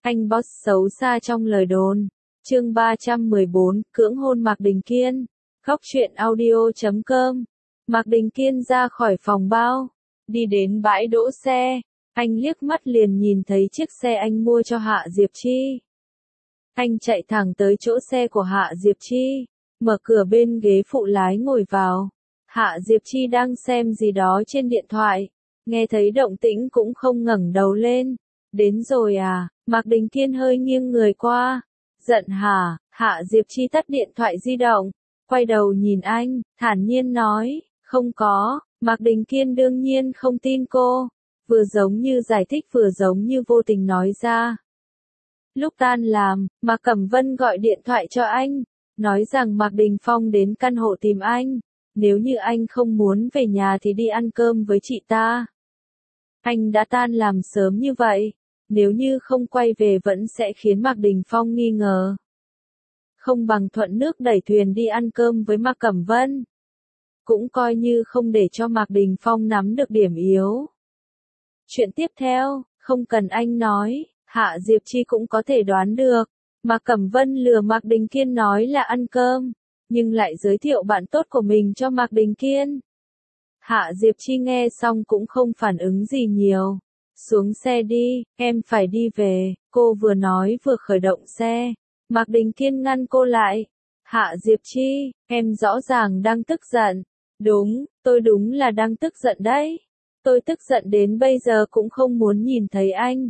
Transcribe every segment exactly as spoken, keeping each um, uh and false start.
Anh boss xấu xa trong lời đồn. Chương ba trăm mười bốn, cưỡng hôn Mạc Đình Kiên. Góc truyện audio chấm com. Mạc Đình Kiên ra khỏi phòng bao, đi đến bãi đỗ xe. Anh liếc mắt liền nhìn thấy chiếc xe anh mua cho Hạ Diệp Chi. Anh chạy thẳng tới chỗ xe của Hạ Diệp Chi, mở cửa bên ghế phụ lái ngồi vào. Hạ Diệp Chi đang xem gì đó trên điện thoại, nghe thấy động tĩnh cũng không ngẩng đầu lên. Đến rồi à? Mạc Đình Kiên hơi nghiêng người qua. Giận hả? Hạ Diệp Chi tắt điện thoại di động, quay đầu nhìn anh, thản nhiên nói, không có. Mạc Đình Kiên đương nhiên không tin cô, vừa giống như giải thích vừa giống như vô tình nói ra. Lúc tan làm, Mạc Cẩm Vân gọi điện thoại cho anh, nói rằng Mạc Đình Phong đến căn hộ tìm anh, nếu như anh không muốn về nhà thì đi ăn cơm với chị ta. Anh đã tan làm sớm như vậy, nếu như không quay về vẫn sẽ khiến Mạc Đình Phong nghi ngờ. Không bằng thuận nước đẩy thuyền đi ăn cơm với Mạc Cẩm Vân. Cũng coi như không để cho Mạc Đình Phong nắm được điểm yếu. Chuyện tiếp theo, không cần anh nói, Hạ Diệp Chi cũng có thể đoán được. Mạc Cẩm Vân lừa Mạc Đình Kiên nói là ăn cơm, nhưng lại giới thiệu bạn tốt của mình cho Mạc Đình Kiên. Hạ Diệp Chi nghe xong cũng không phản ứng gì nhiều. Xuống xe đi, em phải đi về, cô vừa nói vừa khởi động xe. Mạc Đình Kiên ngăn cô lại. Hạ Diệp Chi, em rõ ràng đang tức giận. Đúng, tôi đúng là đang tức giận đấy. Tôi tức giận đến bây giờ cũng không muốn nhìn thấy anh.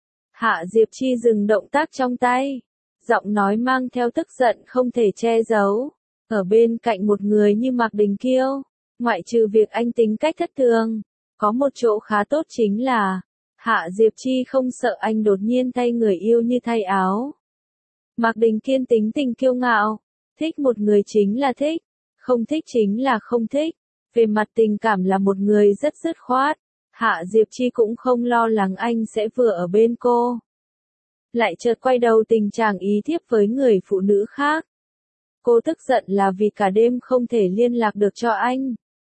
Hạ Diệp Chi dừng động tác trong tay. Giọng nói mang theo tức giận không thể che giấu. Ở bên cạnh một người như Mạc Đình Kiêu, ngoại trừ việc anh tính cách thất thường, có một chỗ khá tốt chính là Hạ Diệp Chi không sợ anh đột nhiên thay người yêu như thay áo. Mạc Đình Kiên tính tình kiêu ngạo, thích một người chính là thích, không thích chính là không thích. Về mặt tình cảm là một người rất dứt khoát. Hạ Diệp Chi cũng không lo lắng anh sẽ vừa ở bên cô, lại chợt quay đầu tình trạng ý thiếp với người phụ nữ khác. Cô tức giận là vì cả đêm không thể liên lạc được cho anh.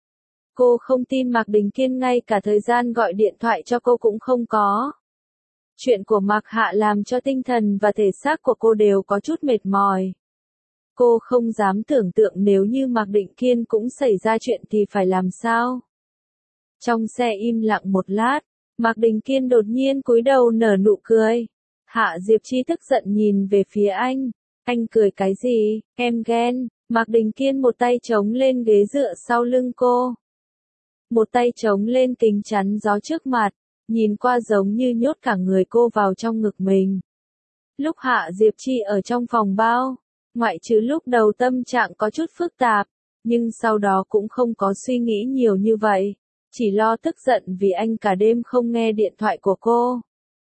Cô không tin Mạc Đình Kiên ngay cả thời gian gọi điện thoại cho cô cũng không có. Chuyện của Mạc Hạ làm cho tinh thần và thể xác của cô đều có chút mệt mỏi. Cô không dám tưởng tượng nếu như Mạc Đình Kiên cũng xảy ra chuyện thì phải làm sao. Trong xe im lặng một lát, Mạc Đình Kiên đột nhiên cúi đầu nở nụ cười. Hạ Diệp Chi tức giận nhìn về phía anh. Anh cười cái gì, em ghen. Mạc Đình Kiên một tay chống lên ghế dựa sau lưng cô, một tay chống lên kính chắn gió trước mặt, nhìn qua giống như nhốt cả người cô vào trong ngực mình. Lúc Hạ Diệp Chi ở trong phòng bao, ngoại trừ lúc đầu tâm trạng có chút phức tạp, nhưng sau đó cũng không có suy nghĩ nhiều như vậy, chỉ lo tức giận vì anh cả đêm không nghe điện thoại của cô.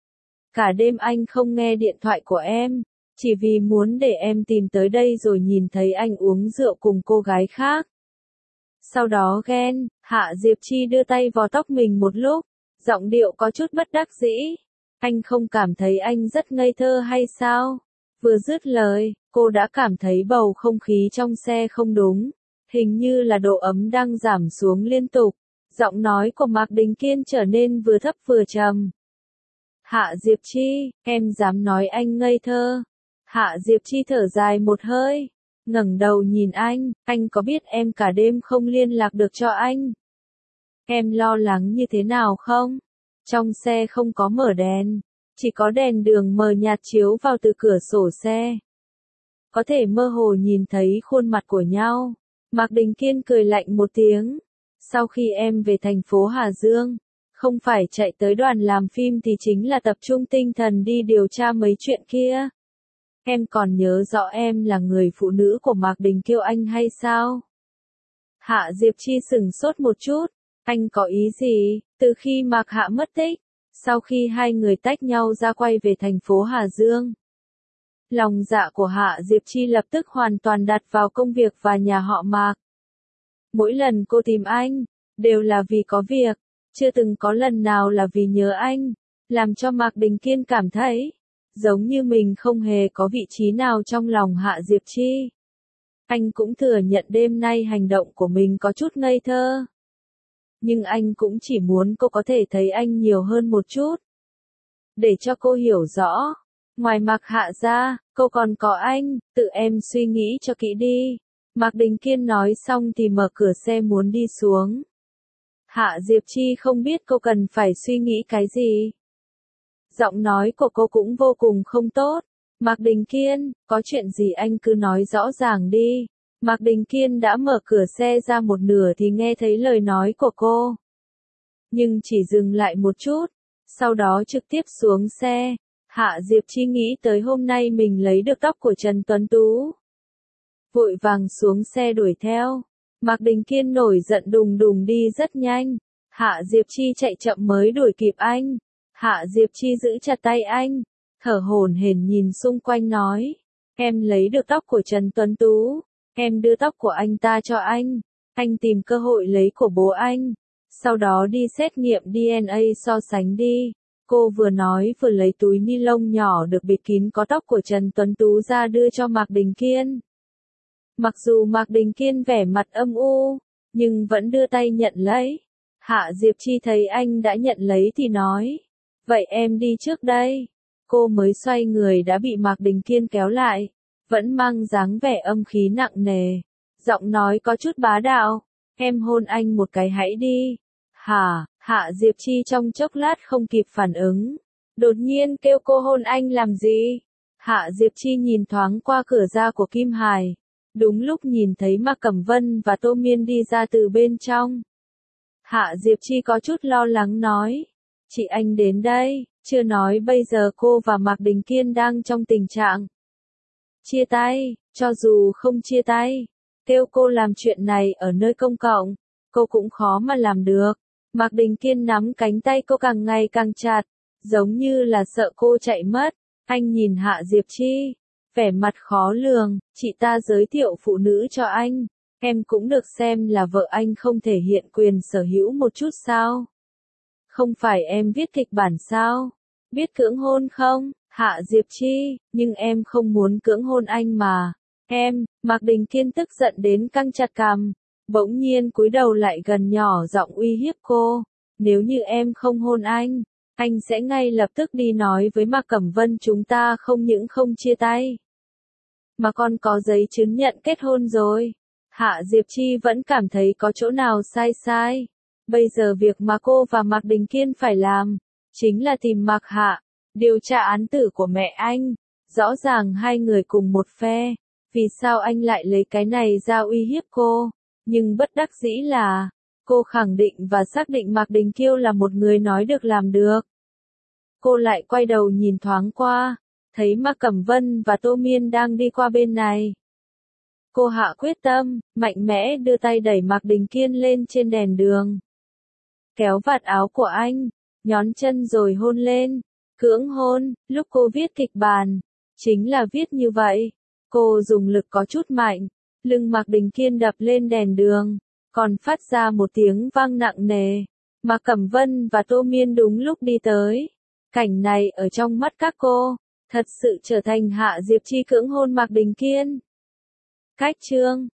Cả đêm anh không nghe điện thoại của em, chỉ vì muốn để em tìm tới đây rồi nhìn thấy anh uống rượu cùng cô gái khác. Sau đó ghen, Hạ Diệp Chi đưa tay vò tóc mình một lúc, giọng điệu có chút bất đắc dĩ. Anh không cảm thấy anh rất ngây thơ hay sao? Vừa dứt lời, cô đã cảm thấy bầu không khí trong xe không đúng. Hình như là độ ấm đang giảm xuống liên tục. Giọng nói của Mạc Đình Kiên trở nên vừa thấp vừa trầm. Hạ Diệp Chi, em dám nói anh ngây thơ. Hạ Diệp Chi thở dài một hơi, ngẩng đầu nhìn anh, anh có biết em cả đêm không liên lạc được cho anh? Em lo lắng như thế nào không? Trong xe không có mở đèn, chỉ có đèn đường mờ nhạt chiếu vào từ cửa sổ xe. Có thể mơ hồ nhìn thấy khuôn mặt của nhau. Mạc Đình Kiên cười lạnh một tiếng. Sau khi em về thành phố Hà Dương, không phải chạy tới đoàn làm phim thì chính là tập trung tinh thần đi điều tra mấy chuyện kia. Em còn nhớ rõ em là người phụ nữ của Mạc Đình Kiêu anh hay sao? Hạ Diệp Chi sửng sốt một chút. Anh có ý gì? Từ khi Mạc Hạ mất tích, sau khi hai người tách nhau ra quay về thành phố Hà Dương, lòng dạ của Hạ Diệp Chi lập tức hoàn toàn đặt vào công việc và nhà họ Mạc. Mỗi lần cô tìm anh, đều là vì có việc, chưa từng có lần nào là vì nhớ anh, làm cho Mạc Đình Kiên cảm thấy giống như mình không hề có vị trí nào trong lòng Hạ Diệp Chi. Anh cũng thừa nhận đêm nay hành động của mình có chút ngây thơ. Nhưng anh cũng chỉ muốn cô có thể thấy anh nhiều hơn một chút. Để cho cô hiểu rõ, Ngoài Mạc Hạ ra, cô còn có anh, tự em suy nghĩ cho kỹ đi. Mạc Đình Kiên nói xong thì mở cửa xe muốn đi xuống. Hạ Diệp Chi không biết cô cần phải suy nghĩ cái gì. Giọng nói của cô cũng vô cùng không tốt. Mạc Đình Kiên, có chuyện gì anh cứ nói rõ ràng đi. Mạc Đình Kiên đã mở cửa xe ra một nửa thì nghe thấy lời nói của cô. Nhưng chỉ dừng lại một chút, sau đó trực tiếp xuống xe. Hạ Diệp Chi nghĩ tới hôm nay mình lấy được tóc của Trần Tuấn Tú. Vội vàng xuống xe đuổi theo. Mạc Đình Kiên nổi giận đùng đùng đi rất nhanh. Hạ Diệp Chi chạy chậm mới đuổi kịp anh. Hạ Diệp Chi giữ chặt tay anh, thở hổn hển nhìn xung quanh nói. Em lấy được tóc của Trần Tuấn Tú. Em đưa tóc của anh ta cho anh. Anh tìm cơ hội lấy của bố anh. Sau đó đi xét nghiệm đê en a so sánh đi. Cô vừa nói vừa lấy túi ni lông nhỏ được bịt kín có tóc của Trần Tuấn Tú ra đưa cho Mạc Đình Kiên. Mặc dù Mạc Đình Kiên vẻ mặt âm u, nhưng vẫn đưa tay nhận lấy. Hạ Diệp Chi thấy anh đã nhận lấy thì nói. Vậy em đi trước đây. Cô mới xoay người đã bị Mạc Đình Kiên kéo lại. Vẫn mang dáng vẻ âm khí nặng nề. Giọng nói có chút bá đạo. Em hôn anh một cái hãy đi. Hả, Hạ Diệp Chi trong chốc lát không kịp phản ứng. Đột nhiên kêu cô hôn anh làm gì? Hạ Diệp Chi nhìn thoáng qua cửa ra của Kim Hải. Đúng lúc nhìn thấy Mạc Cẩm Vân và Tô Miên đi ra từ bên trong. Hạ Diệp Chi có chút lo lắng nói. Chị anh đến đây, chưa nói bây giờ cô và Mạc Đình Kiên đang trong tình trạng chia tay, cho dù không chia tay. Kêu cô làm chuyện này ở nơi công cộng, cô cũng khó mà làm được. Mạc Đình Kiên nắm cánh tay cô càng ngày càng chặt, giống như là sợ cô chạy mất. Anh nhìn Hạ Diệp Chi, vẻ mặt khó lường, chị ta giới thiệu phụ nữ cho anh. Em cũng được xem là vợ anh không thể hiện quyền sở hữu một chút sao? Không phải em viết kịch bản sao? Biết cưỡng hôn không? Hạ Diệp Chi, nhưng em không muốn cưỡng hôn anh mà. Em, Mạc Đình Kiên tức giận đến căng chặt cằm, bỗng nhiên cúi đầu lại gần nhỏ giọng uy hiếp cô. Nếu như em không hôn anh, anh sẽ ngay lập tức đi nói với Mạc Cẩm Vân chúng ta không những không chia tay, mà còn có giấy chứng nhận kết hôn rồi. Hạ Diệp Chi vẫn cảm thấy có chỗ nào sai sai. Bây giờ việc mà cô và Mạc Đình Kiên phải làm, chính là tìm Mạc Hạ, điều tra án tử của mẹ anh. Rõ ràng hai người cùng một phe, vì sao anh lại lấy cái này ra uy hiếp cô? Nhưng bất đắc dĩ là, cô khẳng định và xác định Mạc Đình Kiêu là một người nói được làm được. Cô lại quay đầu nhìn thoáng qua, thấy Mạc Cẩm Vân và Tô Miên đang đi qua bên này. Cô hạ quyết tâm, mạnh mẽ đưa tay đẩy Mạc Đình Kiên lên trên đèn đường. Kéo vạt áo của anh, nhón chân rồi hôn lên. Cưỡng hôn, lúc cô viết kịch bản, chính là viết như vậy. Cô dùng lực có chút mạnh, lưng Mạc Đình Kiên đập lên đèn đường, còn phát ra một tiếng vang nặng nề. Mạc Cẩm Vân và Tô Miên đúng lúc đi tới. Cảnh này ở trong mắt các cô, thật sự trở thành Hạ Diệp Chi cưỡng hôn Mạc Đình Kiên. Cách chương